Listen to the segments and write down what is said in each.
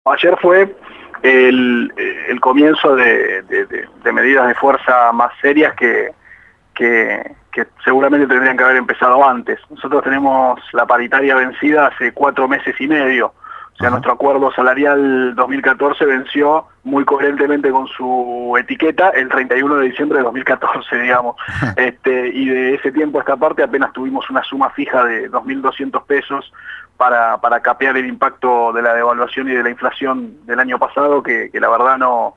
Ayer fue el comienzo de medidas de fuerza más serias que seguramente tendrían que haber empezado antes. Nosotros tenemos la paritaria vencida hace 4 meses y medio. O sea, nuestro acuerdo salarial 2014 venció muy coherentemente con su etiqueta el 31 de diciembre de 2014, digamos. Y de ese tiempo a esta parte apenas tuvimos una suma fija de 2.200 pesos para capear el impacto de la devaluación y de la inflación del año pasado, que la verdad no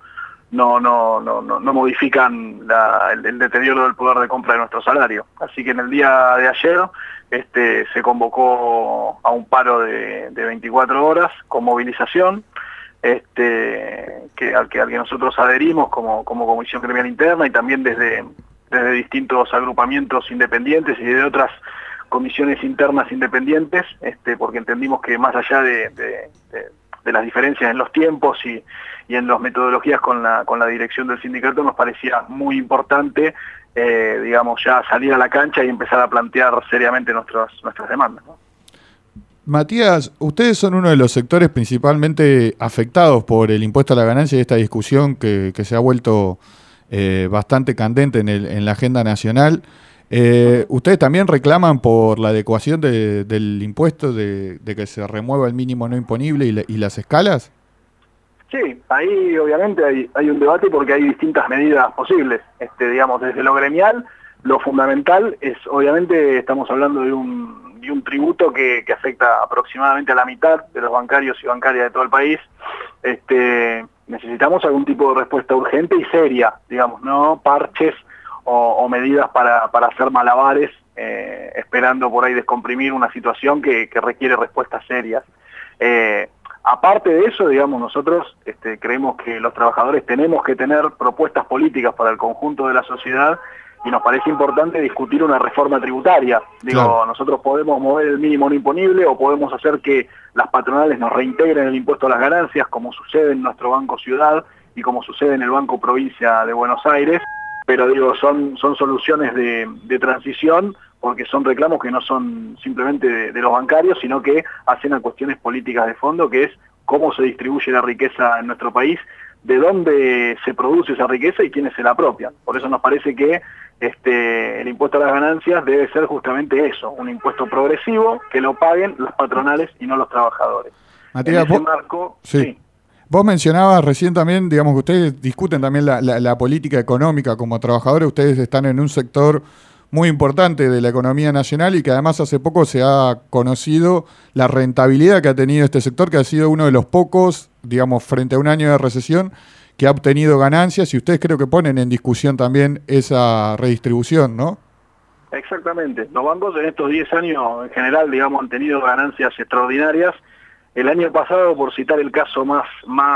modifican el deterioro del poder de compra de nuestro salario. Así que en el día de ayer se convocó a un paro de 24 horas con movilización, al que nosotros adherimos como Comisión Gremial Interna y también desde distintos agrupamientos independientes y de otras comisiones internas independientes, porque entendimos que más allá de las diferencias en los tiempos y en las metodologías con la dirección del sindicato, nos parecía muy importante, digamos, ya salir a la cancha y empezar a plantear seriamente nuestras demandas, ¿no? Matías, ustedes son uno de los sectores principalmente afectados por el impuesto a la ganancia y esta discusión que se ha vuelto bastante candente en la agenda nacional. ¿Ustedes también reclaman por la adecuación del impuesto, de que se remueva el mínimo no imponible y las escalas? Sí, ahí obviamente hay un debate porque hay distintas medidas posibles. Digamos, desde lo gremial, lo fundamental es, obviamente, estamos hablando de un tributo que afecta aproximadamente a la mitad de los bancarios y bancarias de todo el país. Necesitamos algún tipo de respuesta urgente y seria, digamos, no parches o medidas para hacer malabares, esperando por ahí descomprimir una situación que requiere respuestas serias. Aparte de eso, digamos, nosotros creemos que los trabajadores tenemos que tener propuestas políticas para el conjunto de la sociedad y nos parece importante discutir una reforma tributaria. Claro. Nosotros podemos mover el mínimo no imponible o podemos hacer que las patronales nos reintegren el impuesto a las ganancias, como sucede en nuestro Banco Ciudad y como sucede en el Banco Provincia de Buenos Aires, pero son soluciones de transición, porque son reclamos que no son simplemente de los bancarios, sino que hacen a cuestiones políticas de fondo, que es cómo se distribuye la riqueza en nuestro país, de dónde se produce esa riqueza y quiénes se la apropian. Por eso nos parece que el impuesto a las ganancias debe ser justamente eso, un impuesto progresivo que lo paguen las patronales y no los trabajadores. Matías, En ese marco, sí. Vos mencionabas recién también, digamos, que ustedes discuten también la política económica como trabajadores. Ustedes están en un sector muy importante de la economía nacional y que además hace poco se ha conocido la rentabilidad que ha tenido este sector, que ha sido uno de los pocos, digamos, frente a un año de recesión, que ha obtenido ganancias, y ustedes creo que ponen en discusión también esa redistribución, ¿no? Exactamente. Los bancos en estos 10 años en general, digamos, han tenido ganancias extraordinarias. El año pasado, por citar el caso más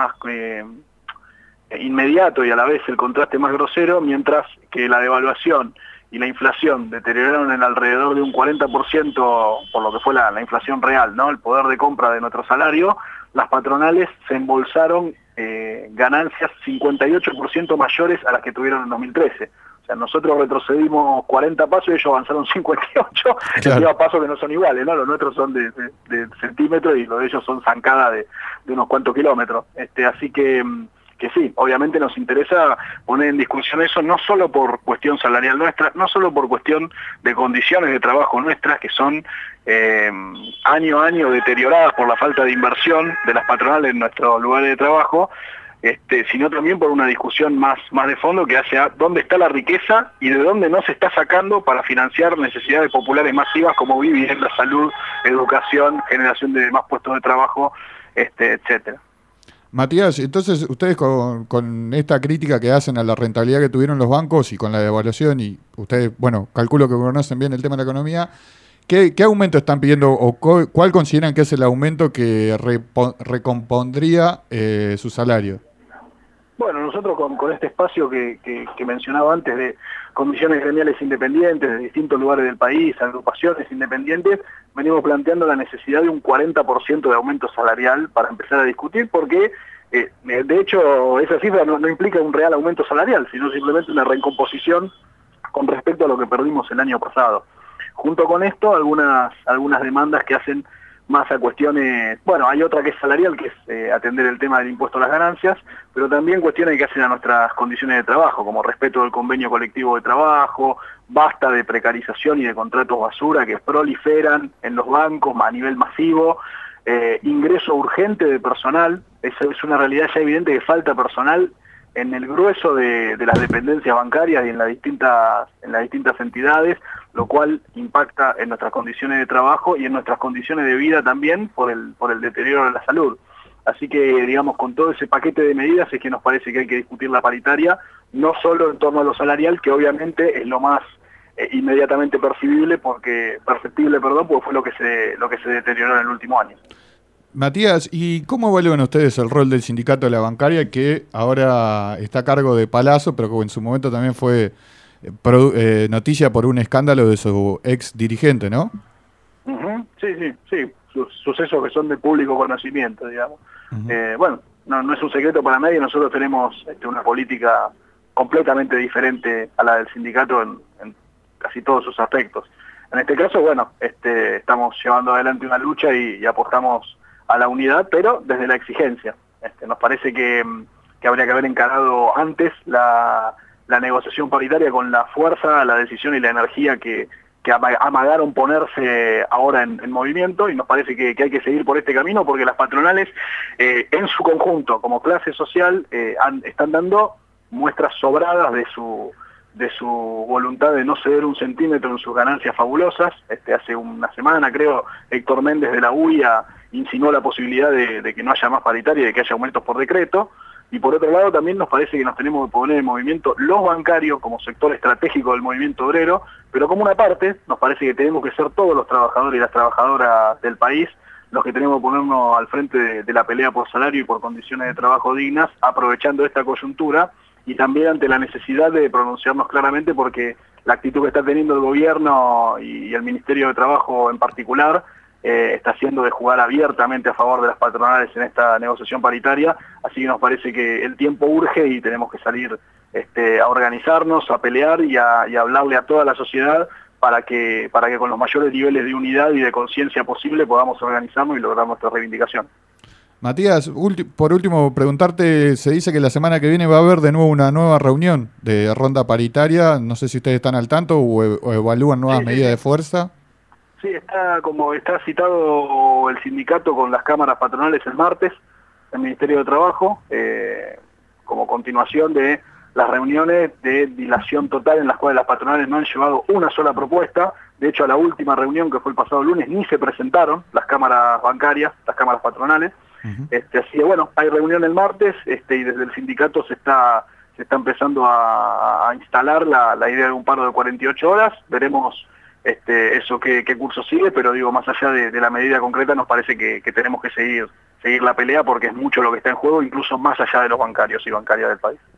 inmediato y a la vez el contraste más grosero, mientras que la devaluación y la inflación deterioraron en alrededor de un 40% por lo que fue la inflación real, ¿no? El poder de compra de nuestro salario, las patronales se embolsaron ganancias 58% mayores a las que tuvieron en 2013. O sea, nosotros retrocedimos 40 pasos y ellos avanzaron 58, claro. Pasos que no son iguales, ¿no? Los nuestros son de centímetros y los de ellos son zancadas de unos cuantos kilómetros. Así que sí, obviamente nos interesa poner en discusión eso, no solo por cuestión salarial nuestra, no solo por cuestión de condiciones de trabajo nuestras, que son año a año deterioradas por la falta de inversión de las patronales en nuestros lugares de trabajo, sino también por una discusión más de fondo que hacia dónde está la riqueza y de dónde no se está sacando para financiar necesidades populares masivas como vivienda, salud, educación, generación de más puestos de trabajo, etcétera. Matías, entonces ustedes con esta crítica que hacen a la rentabilidad que tuvieron los bancos y con la devaluación, y ustedes, bueno, calculo que conocen bien el tema de la economía, ¿qué aumento están pidiendo o cuál consideran que es el aumento que recompondría su salario? Bueno, nosotros con este espacio que mencionaba antes de comisiones gremiales independientes de distintos lugares del país, agrupaciones independientes, venimos planteando la necesidad de un 40% de aumento salarial para empezar a discutir, porque de hecho esa cifra no implica un real aumento salarial, sino simplemente una recomposición con respecto a lo que perdimos el año pasado. Junto con esto, algunas demandas que hacen más a cuestiones, bueno, hay otra que es salarial, que es atender el tema del impuesto a las ganancias, pero también cuestiones que hacen a nuestras condiciones de trabajo, como respeto del convenio colectivo de trabajo, basta de precarización y de contratos basura que proliferan en los bancos a nivel masivo, ingreso urgente de personal, es una realidad ya evidente que falta personal en el grueso de las dependencias bancarias y en las distintas entidades, lo cual impacta en nuestras condiciones de trabajo y en nuestras condiciones de vida también por el deterioro de la salud. Así que, digamos, con todo ese paquete de medidas es que nos parece que hay que discutir la paritaria, no solo en torno a lo salarial, que obviamente es lo más inmediatamente perceptible, porque fue lo que se deterioró en el último año. Matías, ¿y cómo evalúan ustedes el rol del sindicato de la bancaria, que ahora está a cargo de Palazzo, pero que en su momento también fue noticia por un escándalo de su ex dirigente, ¿no? Sí, sucesos que son de público conocimiento, digamos. Bueno, no es un secreto para nadie, nosotros tenemos una política completamente diferente a la del sindicato en casi todos sus aspectos. En este caso, bueno, estamos llevando adelante una lucha y apostamos a la unidad, pero desde la exigencia. Nos parece que habría que haber encarado antes la negociación paritaria con la fuerza, la decisión y la energía que amagaron ponerse ahora en movimiento, y nos parece que hay que seguir por este camino, porque las patronales en su conjunto, como clase social, están dando muestras sobradas de su voluntad de no ceder un centímetro en sus ganancias fabulosas. Hace una semana, creo, Héctor Méndez de la UIA insinuó la posibilidad de que no haya más paritaria y de que haya aumentos por decreto. Y por otro lado también nos parece que nos tenemos que poner en movimiento los bancarios como sector estratégico del movimiento obrero, pero como una parte nos parece que tenemos que ser todos los trabajadores y las trabajadoras del país los que tenemos que ponernos al frente de la pelea por salario y por condiciones de trabajo dignas, aprovechando esta coyuntura y también ante la necesidad de pronunciarnos claramente, porque la actitud que está teniendo el gobierno y el Ministerio de Trabajo en particular está haciendo de jugar abiertamente a favor de las patronales en esta negociación paritaria, así que nos parece que el tiempo urge y tenemos que salir a organizarnos, a pelear y a hablarle a toda la sociedad para que con los mayores niveles de unidad y de conciencia posible podamos organizarnos y lograr nuestra reivindicación. Matías, por último, preguntarte, se dice que la semana que viene va a haber de nuevo una nueva reunión de ronda paritaria, no sé si ustedes están al tanto o evalúan nuevas medidas de fuerza. Sí, está citado el sindicato con las cámaras patronales el martes, el Ministerio de Trabajo, como continuación de las reuniones de dilación total en las cuales las patronales no han llevado una sola propuesta. De hecho, a la última reunión, que fue el pasado lunes, ni se presentaron las cámaras bancarias, las cámaras patronales. Así que bueno, hay reunión el martes y desde el sindicato se está empezando a instalar la idea de un paro de 48 horas. Veremos eso qué curso sigue, pero digo, más allá de la medida concreta, nos parece que tenemos que seguir la pelea, porque es mucho lo que está en juego, incluso más allá de los bancarios y bancarias del país.